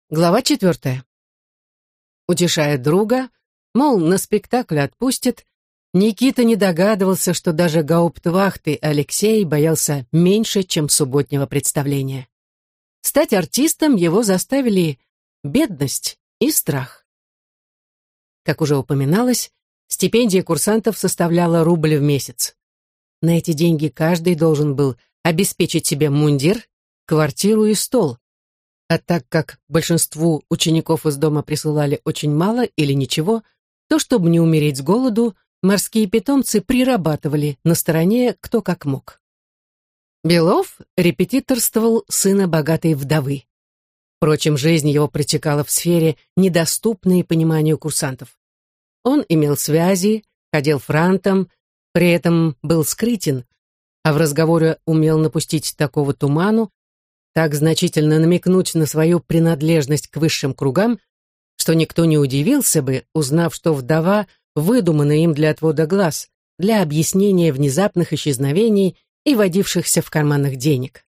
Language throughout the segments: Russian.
Глава 4. Утешая друга, мол, на спектакль отпустит, Никита не догадывался, что даже гауптвахты Алексей боялся меньше, чем субботнего представления. Стать артистом его заставили бедность и страх. Как уже упоминалось, стипендия курсантов составляла рубль в месяц. На эти деньги каждый должен был обеспечить себе мундир, квартиру и стол. А так как большинству учеников из дома присылали очень мало или ничего, то, чтобы не умереть с голоду, морские питомцы прирабатывали на стороне кто как мог. Белов репетиторствовал сына богатой вдовы. Впрочем, жизнь его протекала в сфере, недоступной пониманию курсантов. Он имел связи, ходил франтом, при этом был скрытен, а в разговоре умел напустить такого туману, так значительно намекнуть на свою принадлежность к высшим кругам, что никто не удивился бы, узнав, что вдова выдумана им для отвода глаз, для объяснения внезапных исчезновений и водившихся в карманах денег.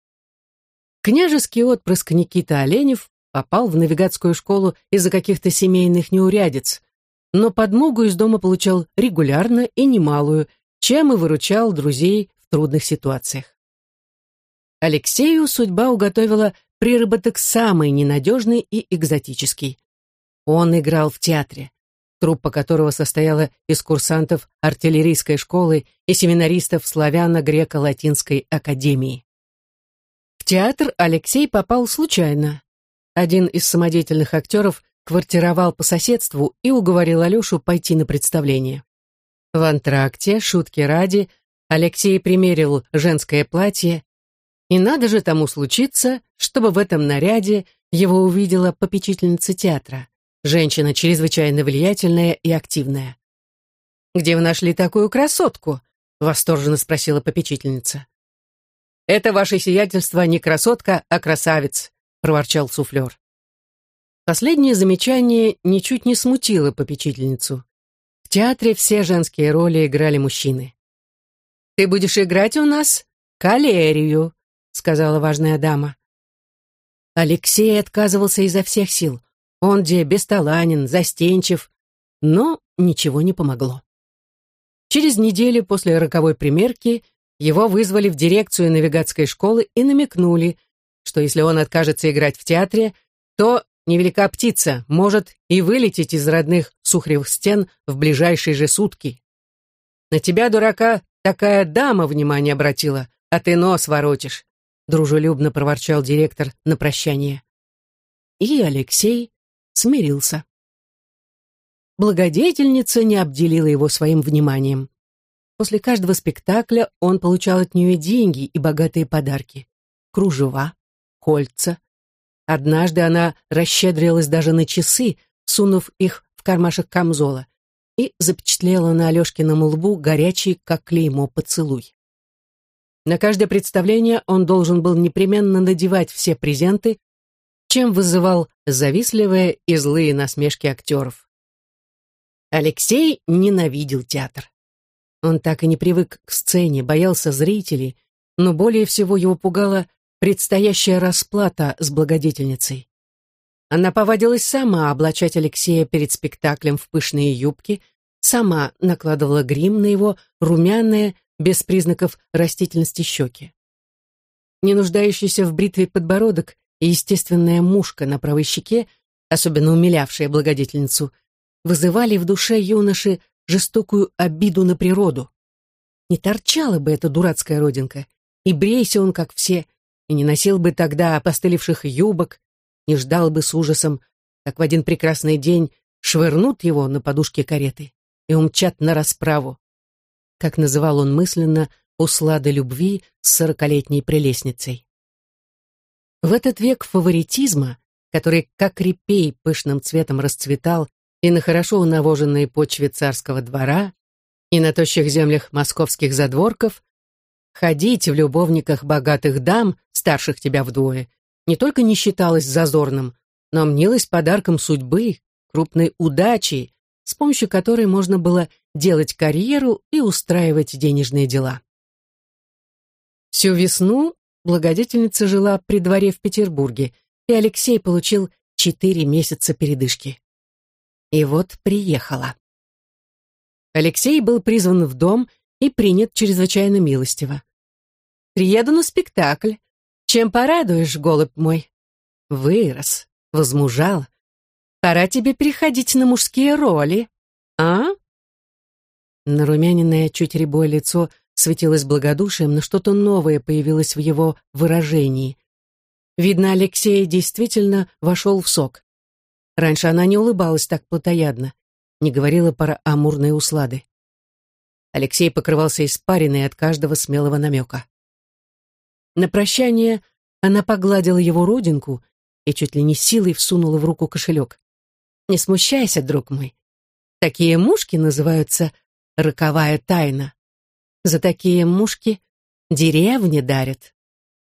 Княжеский отпрыск Никита Оленев попал в навигатскую школу из-за каких-то семейных неурядиц, но подмогу из дома получал регулярно и немалую, чем и выручал друзей в трудных ситуациях. Алексею судьба уготовила приработок самый ненадежный и экзотический. Он играл в театре, труппа которого состояла из курсантов артиллерийской школы и семинаристов славяно-греко-латинской академии. В театр Алексей попал случайно. Один из самодеятельных актеров квартировал по соседству и уговорил Алешу пойти на представление. В антракте, шутки ради, Алексей примерил женское платье, и надо же тому случиться, чтобы в этом наряде его увидела попечительница театра, женщина чрезвычайно влиятельная и активная. «Где вы нашли такую красотку?» — восторженно спросила попечительница. «Это ваше сиятельство не красотка, а красавец», — проворчал суфлер. Последнее замечание ничуть не смутило попечительницу. В театре все женские роли играли мужчины. «Ты будешь играть у нас калерию», — сказала важная дама. Алексей отказывался изо всех сил. Он где бесталанен, застенчив, но ничего не помогло. Через неделю после роковой примерки его вызвали в дирекцию навигатской школы и намекнули, что если он откажется играть в театре, то невелика птица может и вылететь из родных сухаревых стен в ближайшие же сутки. «На тебя, дурака, такая дама внимание обратила, а ты нос воротишь», дружелюбно проворчал директор на прощание. И Алексей смирился. Благодетельница не обделила его своим вниманием. После каждого спектакля он получал от нее деньги и богатые подарки. Кружева, кольца. Однажды она расщедрилась даже на часы, сунув их в кармашек камзола, и запечатлела на Алешкином лбу горячий, как клеймо, поцелуй. На каждое представление он должен был непременно надевать все презенты, чем вызывал завистливые и злые насмешки актеров. Алексей ненавидел театр. Он так и не привык к сцене, боялся зрителей, но более всего его пугала предстоящая расплата с благодетельницей. Она повадилась сама облачать Алексея перед спектаклем в пышные юбки, сама накладывала грим на его румяные, без признаков растительности щеки. Не нуждающийся в бритве подбородок и естественная мушка на правой щеке, особенно умилявшая благодетельницу, вызывали в душе юноши жестокую обиду на природу. Не торчала бы эта дурацкая родинка, и брейся он, как все, и не носил бы тогда опостылевших юбок, не ждал бы с ужасом, как в один прекрасный день швырнут его на подушке кареты и умчат на расправу, как называл он мысленно услады любви с 40-летней прелестницей. В этот век фаворитизма, который как репей пышным цветом расцветал и на хорошо унавоженной почве царского двора, и на тощих землях московских задворков, ходить в любовниках богатых дам, старших тебя вдвое, не только не считалось зазорным, но мнилось подарком судьбы, крупной удачей, с помощью которой можно было делать карьеру и устраивать денежные дела. Всю весну благодетельница жила при дворе в Петербурге, и Алексей получил 4 месяца передышки. И вот приехала. Алексей был призван в дом и принят чрезвычайно милостиво. «Приеду на спектакль. Чем порадуешь, голубь мой? Вырос, возмужал. Пора тебе переходить на мужские роли, а?» Нарумяненное, чуть рябое лицо светилось благодушием, но что-то новое появилось в его выражении. Видно, Алексей действительно вошел в сок. Раньше она не улыбалась так плотоядно, не говорила про амурные услады. Алексей покрывался испариной от каждого смелого намека. На прощание она погладила его родинку и чуть ли не силой всунула в руку кошелек. «Не смущайся, друг мой. Такие мушки называются роковая тайна. За такие мушки деревни дарят».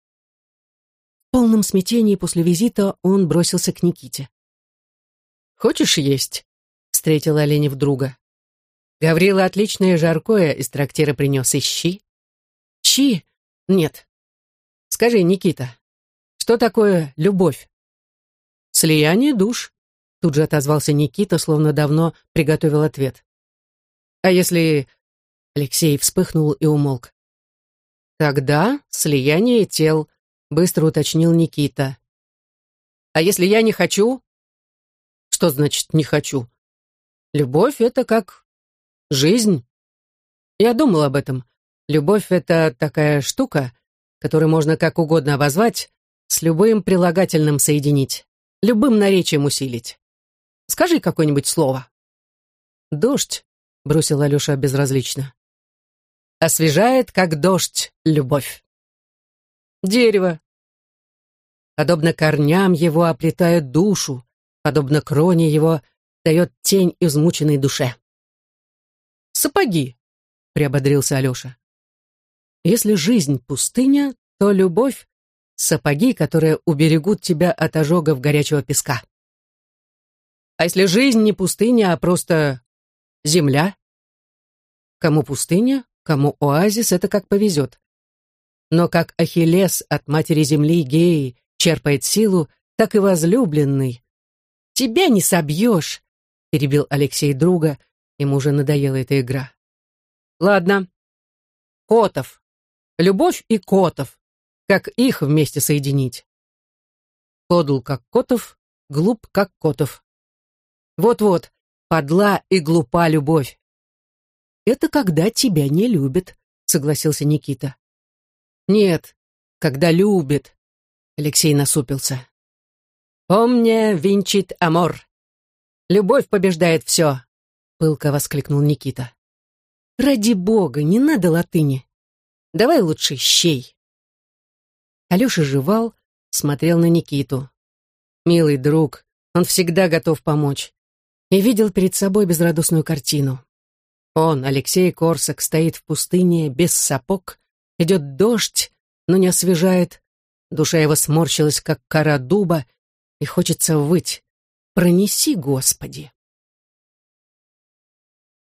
В полном смятении после визита он бросился к Никите. «Хочешь есть?» — встретил Оленев друга. «Гаврила отличное жаркое из трактира принес. Ищи». «Щи? Нет. Скажи, Никита, что такое любовь?» «Слияние душ», — тут же отозвался Никита, словно давно приготовил ответ. «А если...» — Алексей вспыхнул и умолк. «Тогда слияние тел», — быстро уточнил Никита. «А если я не хочу?» «Что значит «не хочу»? Любовь — это как жизнь. Я думал об этом. Любовь — это такая штука, которую можно как угодно обозвать, с любым прилагательным соединить, любым наречием усилить. Скажи какое-нибудь слово». «Дождь», — бросил Алеша безразлично. «Освежает, как дождь, любовь». «Дерево. Подобно корням его оплетает душу, подобно кроне его дает тень измученной душе». «Сапоги», — приободрился Алеша. «Если жизнь пустыня, то любовь — сапоги, которые уберегут тебя от ожогов горячего песка. А если жизнь не пустыня, а просто земля? Кому пустыня, кому оазис, это как повезет. Но как Ахиллес от матери земли Геи черпает силу, так и возлюбленный. Тебя не собьешь», — перебил Алексей друга, ему уже надоела эта игра. «Ладно. Котов. Любовь и Котов. Как их вместе соединить?» «Подл, как Котов, глуп, как Котов». «Вот-вот, подла и глупа любовь». «Это когда тебя не любят», — согласился Никита. «Нет, когда любит», — Алексей насупился. «Omnia vincit amor. Любовь побеждает все», — пылко воскликнул Никита. «Ради бога, не надо латыни. Давай лучше щей». Алеша жевал, смотрел на Никиту. Милый друг, он всегда готов помочь. И видел перед собой безрадостную картину. Он, Алексей Корсак, стоит в пустыне без сапог, идет дождь, но не освежает. Душа его сморщилась, как кора дуба, и хочется выть. «Пронеси, Господи!»